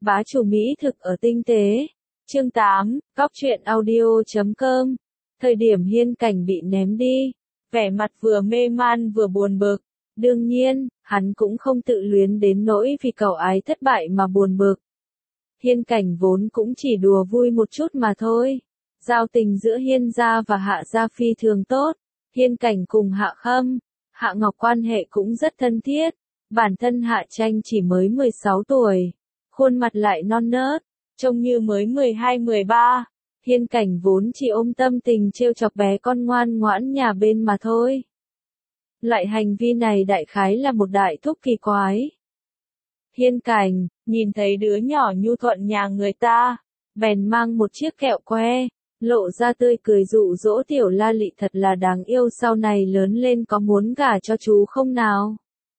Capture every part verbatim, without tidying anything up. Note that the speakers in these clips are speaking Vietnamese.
Bá chủ mỹ thực ở tinh tế. Chương tám, góc truyện audio chấm com. Thời điểm Hiên Cảnh bị ném đi, vẻ mặt vừa mê man vừa buồn bực. Đương nhiên, hắn cũng không tự luyến đến nỗi vì cậu ái thất bại mà buồn bực. Hiên Cảnh vốn cũng chỉ đùa vui một chút mà thôi. Giao tình giữa Hiên gia và Hạ gia phi thường tốt. Hiên Cảnh cùng Hạ Khâm, Hạ Ngọc quan hệ cũng rất thân thiết. Bản thân Hạ Tranh chỉ mới mười sáu tuổi, khuôn mặt lại non nớt, trông như mới mười hai mười ba. Hiên Cảnh vốn chỉ ôm tâm tình trêu chọc bé con ngoan ngoãn nhà bên mà thôi. Loại hành vi này đại khái là một đại thúc kỳ quái. Hiên Cảnh, nhìn thấy đứa nhỏ nhu thuận nhà người ta, bèn mang một chiếc kẹo que, lộ ra tươi cười dụ dỗ tiểu La Lị thật là đáng yêu, sau này lớn lên có muốn gả cho chú không nào?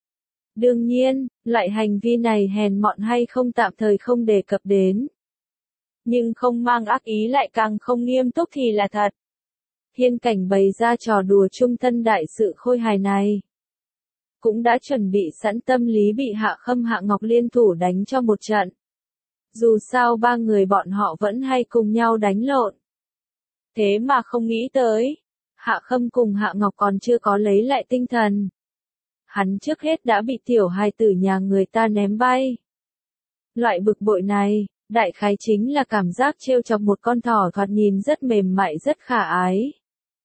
Đương nhiên, loại hành vi này hèn mọn hay không tạm thời không đề cập đến. Nhưng không mang ác ý lại càng không nghiêm túc thì là thật. Hiên Cảnh bày ra trò đùa trung thân đại sự khôi hài này. Cũng đã chuẩn bị sẵn tâm lý bị Hạ Khâm Hạ Ngọc liên thủ đánh cho một trận. Dù sao ba người bọn họ vẫn hay cùng nhau đánh lộn. Thế mà không nghĩ tới, Hạ Khâm cùng Hạ Ngọc còn chưa có lấy lại tinh thần. Hắn trước hết đã bị tiểu hài tử nhà người ta ném bay. Loại bực bội này, đại khái chính là cảm giác trêu chọc một con thỏ thoạt nhìn rất mềm mại rất khả ái.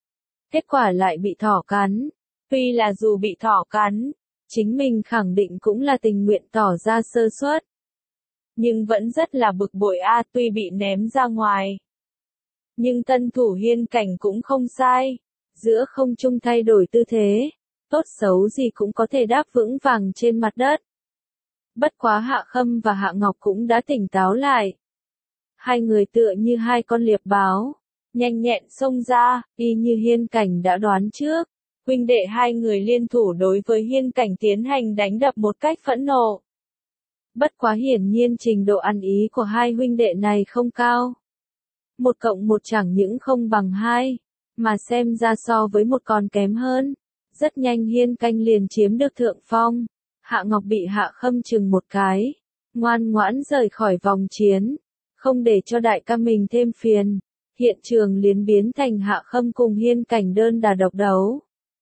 Kết quả lại bị thỏ cắn. Tuy là dù bị thỏ cắn, chính mình khẳng định cũng là tình nguyện tỏ ra sơ suất. Nhưng vẫn rất là bực bội a, tuy bị ném ra ngoài. Nhưng tân thủ Hiên Cảnh cũng không sai. Giữa không trung thay đổi tư thế, tốt xấu gì cũng có thể đáp vững vàng trên mặt đất. Bất quá Hạ Khâm và Hạ Ngọc cũng đã tỉnh táo lại. Hai người tựa như hai con liệp báo, nhanh nhẹn xông ra, y như Hiên Cảnh đã đoán trước. Huynh đệ hai người liên thủ đối với Hiên Cảnh tiến hành đánh đập một cách phẫn nộ. Bất quá hiển nhiên trình độ ăn ý của hai huynh đệ này không cao. Một cộng một chẳng những không bằng hai, mà xem ra so với một còn kém hơn. Rất nhanh Hiên Cảnh liền chiếm được thượng phong. Hạ Ngọc bị Hạ Khâm chừng một cái, ngoan ngoãn rời khỏi vòng chiến, không để cho đại ca mình thêm phiền. Hiện trường liền biến thành Hạ Khâm cùng Hiên Cảnh đơn đà độc đấu.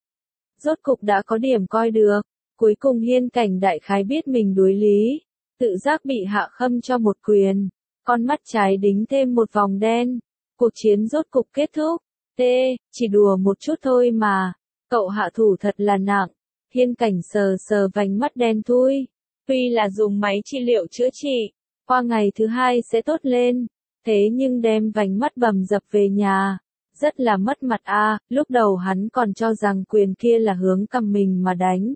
Rốt cục đã có điểm coi được, cuối cùng Hiên Cảnh đại khái biết mình đuối lý, tự giác bị Hạ Khâm cho một quyền, con mắt trái đính thêm một vòng đen. Cuộc chiến rốt cục kết thúc. T, chỉ đùa một chút thôi mà, cậu hạ thủ thật là nặng. Hiên Cảnh sờ sờ vành mắt đen thui. Tuy là dùng máy trị liệu chữa trị, qua ngày thứ hai sẽ tốt lên, thế nhưng đem vành mắt bầm dập về nhà, rất là mất mặt a. À, lúc đầu hắn còn cho rằng quyền kia là hướng cầm mình mà đánh.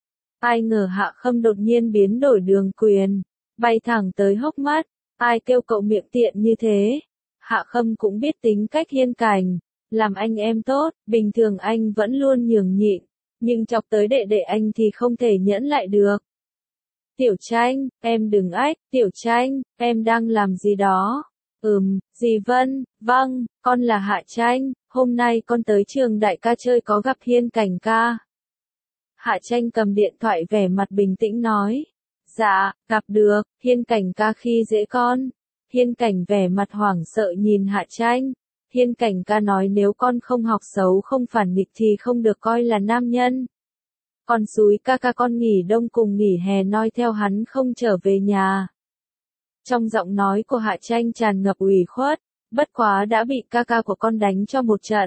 Ai ngờ Hạ Khâm đột nhiên biến đổi đường quyền, bay thẳng tới hốc mắt. Ai kêu cậu miệng tiện như thế? Hạ Khâm cũng biết tính cách Hiên Cảnh, làm anh em tốt, bình thường anh vẫn luôn nhường nhịn, nhưng chọc tới đệ đệ anh thì không thể nhẫn lại được. Tiểu Tranh, em đừng ách, Tiểu Tranh, em đang làm gì đó? Ừm, dì Vân, vâng, con là Hạ Tranh, hôm nay con tới trường đại ca chơi có gặp Hiên Cảnh ca. Hạ Tranh cầm điện thoại vẻ mặt bình tĩnh nói. Dạ, gặp được, Hiên Cảnh ca khi dễ con. Hiên Cảnh vẻ mặt hoảng sợ nhìn Hạ Tranh. Hiên Cảnh ca nói nếu con không học xấu không phản nghịch thì không được coi là nam nhân. Con xúi ca ca con nghỉ đông cùng nghỉ hè noi theo hắn không trở về nhà. Trong giọng nói của Hạ Tranh tràn ngập ủy khuất, bất quá đã bị ca ca của con đánh cho một trận.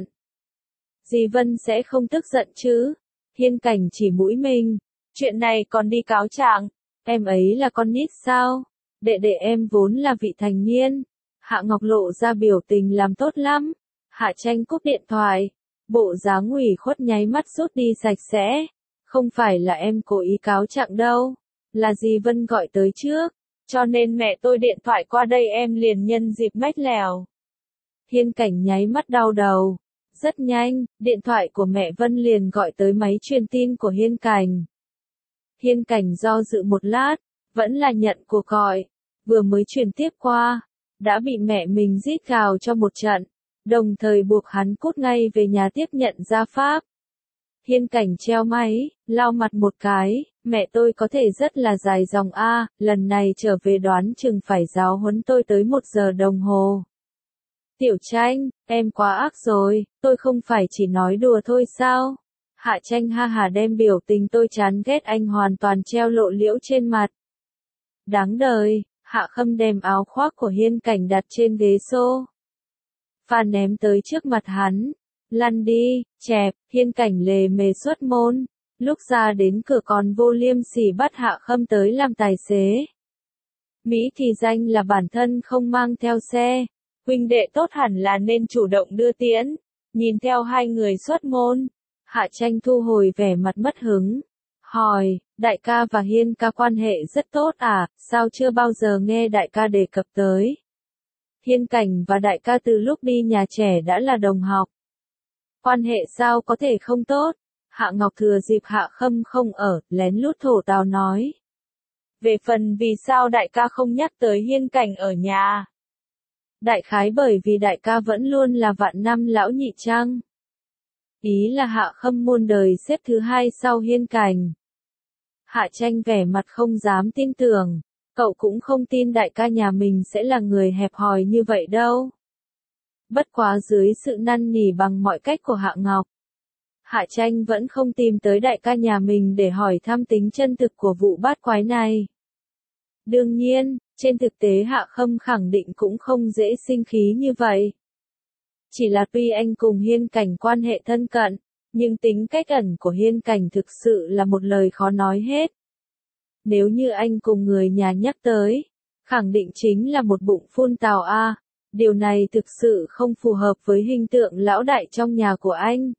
Dì Vân sẽ không tức giận chứ? Hiên Cảnh chỉ mũi mình, chuyện này còn đi cáo trạng, em ấy là con nít sao? Đệ đệ em vốn là vị thành niên. Hạ Ngọc lộ ra biểu tình làm tốt lắm. Hạ Tranh cúp điện thoại, bộ dáng ủy khuất nháy mắt rút đi sạch sẽ. Không phải là em cố ý cáo trạng đâu, là dì Vân gọi tới trước, cho nên mẹ tôi điện thoại qua đây em liền nhân dịp mách lèo. Hiên Cảnh nháy mắt đau đầu. Rất nhanh, điện thoại của mẹ Vân liền gọi tới máy truyền tin của Hiên Cảnh. Hiên Cảnh do dự một lát, vẫn là nhận cuộc gọi, vừa mới truyền tiếp qua, đã bị mẹ mình rít gào cho một trận, đồng thời buộc hắn cút ngay về nhà tiếp nhận gia pháp. Hiên Cảnh treo máy, lau mặt một cái, Mẹ tôi có thể rất là dài dòng a, lần này trở về đoán chừng phải giáo huấn tôi tới một giờ đồng hồ. Tiểu Tranh, em quá ác rồi, tôi không phải chỉ nói đùa thôi sao? Hạ Tranh ha hà đem biểu tình tôi chán ghét anh hoàn toàn treo lộ liễu trên mặt. Đáng đời, Hạ Khâm đem áo khoác của Hiên Cảnh đặt trên ghế xô. Pha ném tới trước mặt hắn. Lăn đi, chẹp, Hiên Cảnh lề mề xuất môn. Lúc ra đến cửa còn vô liêm sỉ bắt Hạ Khâm tới làm tài xế. Mỹ thì danh là bản thân không mang theo xe. Huynh đệ tốt hẳn là nên chủ động đưa tiễn. Nhìn theo hai người xuất môn. Hạ Tranh thu hồi vẻ mặt mất hứng. Hỏi, đại ca và Hiên ca quan hệ rất tốt à, sao chưa bao giờ nghe đại ca đề cập tới. Hiên Cảnh và đại ca từ lúc đi nhà trẻ đã là đồng học. Quan hệ sao có thể không tốt? Hạ Ngọc thừa dịp Hạ Khâm không ở, lén lút thổ tào nói. Về phần vì sao đại ca không nhắc tới Hiên Cảnh ở nhà. Đại khái bởi vì đại ca vẫn luôn là vạn năm lão nhị chăng. Ý là Hạ Khâm muôn đời xếp thứ hai sau Hiên Cảnh. Hạ Tranh vẻ mặt không dám tin tưởng, cậu cũng không tin đại ca nhà mình sẽ là người hẹp hòi như vậy đâu. Bất quá dưới sự năn nỉ bằng mọi cách của Hạ Ngọc, Hạ Tranh vẫn không tìm tới đại ca nhà mình để hỏi thăm tính chân thực của vụ bát quái này. Đương nhiên, trên thực tế Hạ Khâm khẳng định cũng không dễ sinh khí như vậy. Chỉ là tuy anh cùng Hiên Cảnh quan hệ thân cận, nhưng tính cách ẩn của Hiên Cảnh thực sự là một lời khó nói hết. Nếu như anh cùng người nhà nhắc tới, khẳng định chính là một bụng phun tào a. Điều này thực sự không phù hợp với hình tượng lão đại trong nhà của anh.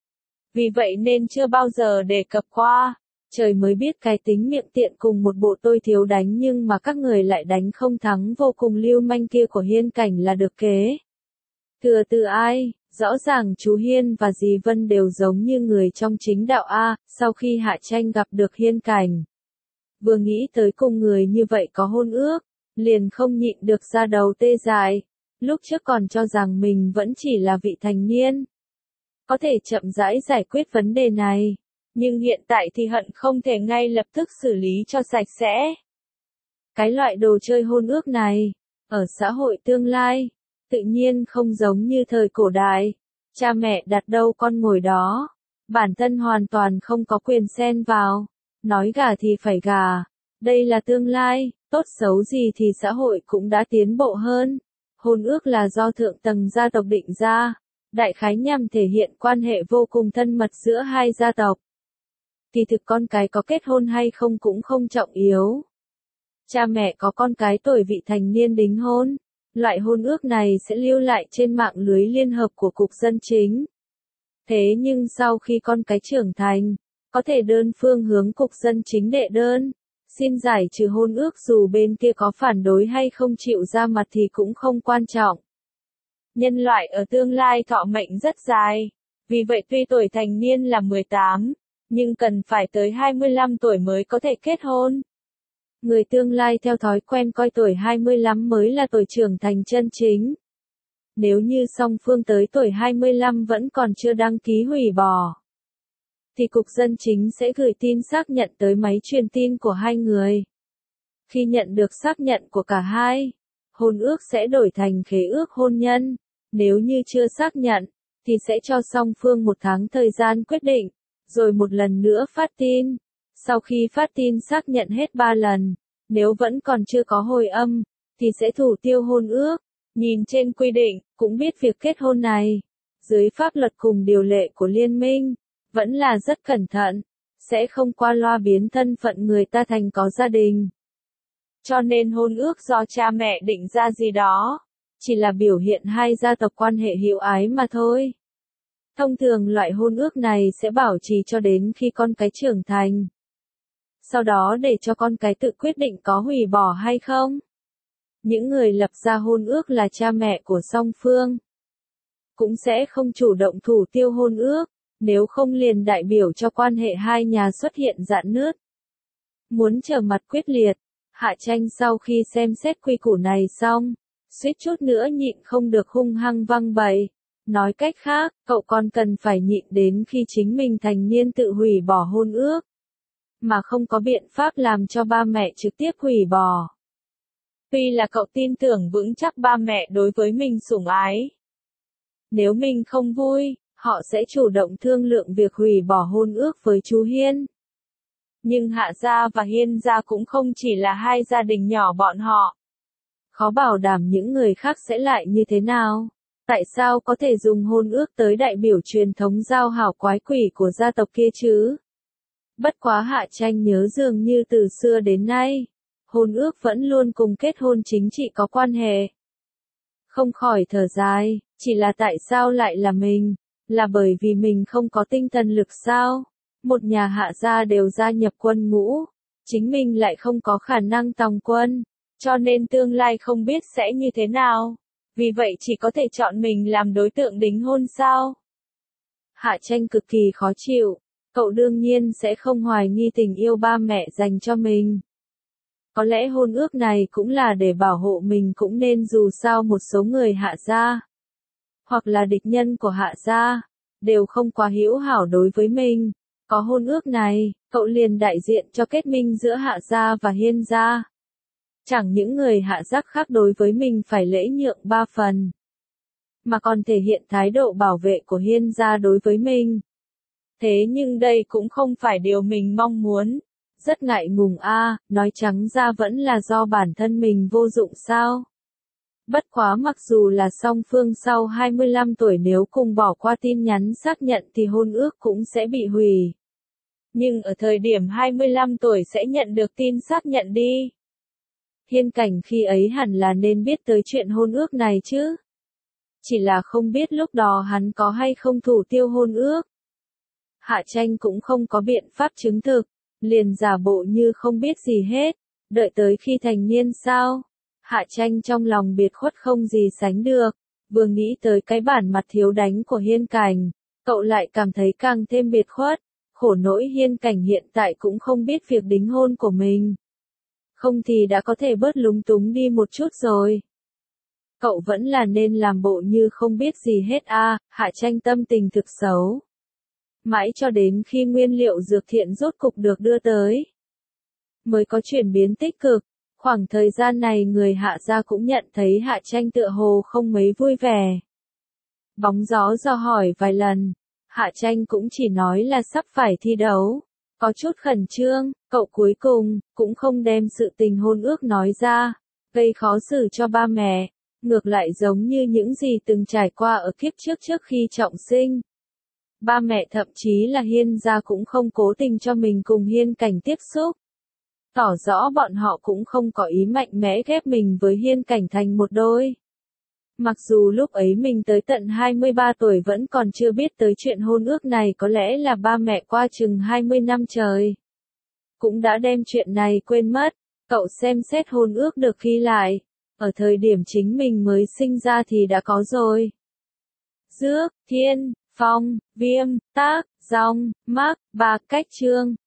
Vì vậy nên chưa bao giờ đề cập qua. Trời mới biết cái tính miệng tiện cùng một bộ tôi thiếu đánh nhưng mà các người lại đánh không thắng vô cùng lưu manh kia của Hiên Cảnh là được kế. Thừa từ ai, rõ ràng chú Hiên và dì Vân đều giống như người trong chính đạo A, sau khi Hạ Tranh gặp được Hiên Cảnh. Vừa nghĩ tới cùng người như vậy có hôn ước, liền không nhịn được ra đầu tê dại. Lúc trước còn cho rằng mình vẫn chỉ là vị thành niên. Có thể chậm rãi giải quyết vấn đề này. Nhưng hiện tại thì hận không thể ngay lập tức xử lý cho sạch sẽ. Cái loại đồ chơi hôn ước này, ở xã hội tương lai, tự nhiên không giống như thời cổ đại. Cha mẹ đặt đâu con ngồi đó. Bản thân hoàn toàn không có quyền xen vào. Nói gà thì phải gà. Đây là tương lai, tốt xấu gì thì xã hội cũng đã tiến bộ hơn. Hôn ước là do thượng tầng gia tộc định ra. Đại khái nhằm thể hiện quan hệ vô cùng thân mật giữa hai gia tộc. Kỳ thực con cái có kết hôn hay không cũng không trọng yếu. Cha mẹ có con cái tuổi vị thành niên đính hôn. Loại hôn ước này sẽ lưu lại trên mạng lưới liên hợp của Cục Dân Chính. Thế nhưng sau khi con cái trưởng thành, có thể đơn phương hướng Cục Dân Chính đệ đơn, xin giải trừ hôn ước dù bên kia có phản đối hay không chịu ra mặt thì cũng không quan trọng. Nhân loại ở tương lai thọ mệnh rất dài, vì vậy tuy tuổi thành niên là mười tám, nhưng cần phải tới hai mươi lăm tuổi mới có thể kết hôn. Người tương lai theo thói quen coi tuổi hai mươi lăm mới là tuổi trưởng thành chân chính. Nếu như song phương tới tuổi hai mươi lăm vẫn còn chưa đăng ký hủy bỏ, thì Cục Dân Chính sẽ gửi tin xác nhận tới máy truyền tin của hai người. Khi nhận được xác nhận của cả hai, hôn ước sẽ đổi thành khế ước hôn nhân. Nếu như chưa xác nhận, thì sẽ cho song phương một tháng thời gian quyết định, rồi một lần nữa phát tin. Sau khi phát tin xác nhận hết ba lần, nếu vẫn còn chưa có hồi âm, thì sẽ thủ tiêu hôn ước. Nhìn trên quy định, cũng biết việc kết hôn này, dưới pháp luật cùng điều lệ của liên minh, vẫn là rất cẩn thận, sẽ không qua loa biến thân phận người ta thành có gia đình. Cho nên hôn ước do cha mẹ định ra gì đó, chỉ là biểu hiện hai gia tộc quan hệ hữu ái mà thôi. Thông thường loại hôn ước này sẽ bảo trì cho đến khi con cái trưởng thành. Sau đó để cho con cái tự quyết định có hủy bỏ hay không. Những người lập ra hôn ước là cha mẹ của song phương. Cũng sẽ không chủ động thủ tiêu hôn ước, nếu không liền đại biểu cho quan hệ hai nhà xuất hiện rạn nứt. Muốn trở mặt quyết liệt, Hạ Tranh sau khi xem xét quy củ này xong, suýt chút nữa nhịn không được hung hăng văng bậy. Nói cách khác, cậu con cần phải nhịn đến khi chính mình thành niên tự hủy bỏ hôn ước. mà không có biện pháp làm cho ba mẹ trực tiếp hủy bỏ. Tuy là cậu tin tưởng vững chắc ba mẹ đối với mình sủng ái. Nếu mình không vui, họ sẽ chủ động thương lượng việc hủy bỏ hôn ước với chú Hiên. Nhưng Hạ gia và Hiên gia cũng không chỉ là hai gia đình nhỏ bọn họ. Khó bảo đảm những người khác sẽ lại như thế nào. Tại sao có thể dùng hôn ước tới đại biểu truyền thống giao hảo quái quỷ của gia tộc kia chứ? Bất quá Hạ Tranh nhớ dường như từ xưa đến nay, hôn ước vẫn luôn cùng kết hôn chính trị có quan hệ. Không khỏi thở dài, chỉ là tại sao lại là mình? Là bởi vì mình không có tinh thần lực sao? Một nhà Hạ gia đều gia nhập quân ngũ, chính mình lại không có khả năng tòng quân, cho nên tương lai không biết sẽ như thế nào. Vì vậy chỉ có thể chọn mình làm đối tượng đính hôn sao? Hạ Tranh cực kỳ khó chịu, cậu đương nhiên sẽ không hoài nghi tình yêu ba mẹ dành cho mình. Có lẽ hôn ước này cũng là để bảo hộ mình, cũng nên dù sao một số người Hạ gia, hoặc là địch nhân của Hạ gia, đều không quá hữu hảo đối với mình. Có hôn ước này, cậu liền đại diện cho kết minh giữa Hạ gia và Hiên gia. Chẳng những người Hạ giác khác đối với mình phải lễ nhượng ba phần, mà còn thể hiện thái độ bảo vệ của Hiên gia đối với mình. Thế nhưng đây cũng không phải điều mình mong muốn. Rất ngại ngùng a, à, nói trắng ra vẫn là do bản thân mình vô dụng sao. Bất quá mặc dù là song phương sau hai mươi lăm tuổi nếu cùng bỏ qua tin nhắn xác nhận thì hôn ước cũng sẽ bị hủy. Nhưng ở thời điểm hai mươi lăm tuổi sẽ nhận được tin xác nhận đi. Hiên Cảnh khi ấy hẳn là nên biết tới chuyện hôn ước này chứ. Chỉ là không biết lúc đó hắn có hay không thủ tiêu hôn ước. Hạ Tranh cũng không có biện pháp chứng thực, liền giả bộ như không biết gì hết, đợi tới khi thành niên sao. Hạ Tranh trong lòng biệt khuất không gì sánh được, vừa nghĩ tới cái bản mặt thiếu đánh của Hiên Cảnh, cậu lại cảm thấy càng thêm biệt khuất, khổ nỗi Hiên Cảnh hiện tại cũng không biết việc đính hôn của mình. Không thì đã có thể bớt lúng túng đi một chút rồi. Cậu vẫn là nên làm bộ như không biết gì hết a, à, Hạ Tranh tâm tình thực xấu. Mãi cho đến khi nguyên liệu dược thiện rốt cục được đưa tới, mới có chuyển biến tích cực. Khoảng thời gian này người Hạ gia cũng nhận thấy Hạ Tranh tựa hồ không mấy vui vẻ. Bóng gió dò hỏi vài lần, Hạ Tranh cũng chỉ nói là sắp phải thi đấu, có chút khẩn trương, cậu cuối cùng cũng không đem sự tình hôn ước nói ra, gây khó xử cho ba mẹ, ngược lại giống như những gì từng trải qua ở kiếp trước trước khi trọng sinh. Ba mẹ thậm chí là Hiên gia cũng không cố tình cho mình cùng Hiên Cảnh tiếp xúc. Tỏ rõ bọn họ cũng không có ý mạnh mẽ ghép mình với Hiên Cảnh thành một đôi. Mặc dù lúc ấy mình tới tận hai mươi ba tuổi vẫn còn chưa biết tới chuyện hôn ước này, có lẽ là ba mẹ qua chừng hai mươi năm trời cũng đã đem chuyện này quên mất. Cậu xem xét hôn ước được ghi lại, ở thời điểm chính mình mới sinh ra thì đã có rồi. Dước, Thiên, Phong, Viêm, Tác, Dòng, Mác, ba cách chương.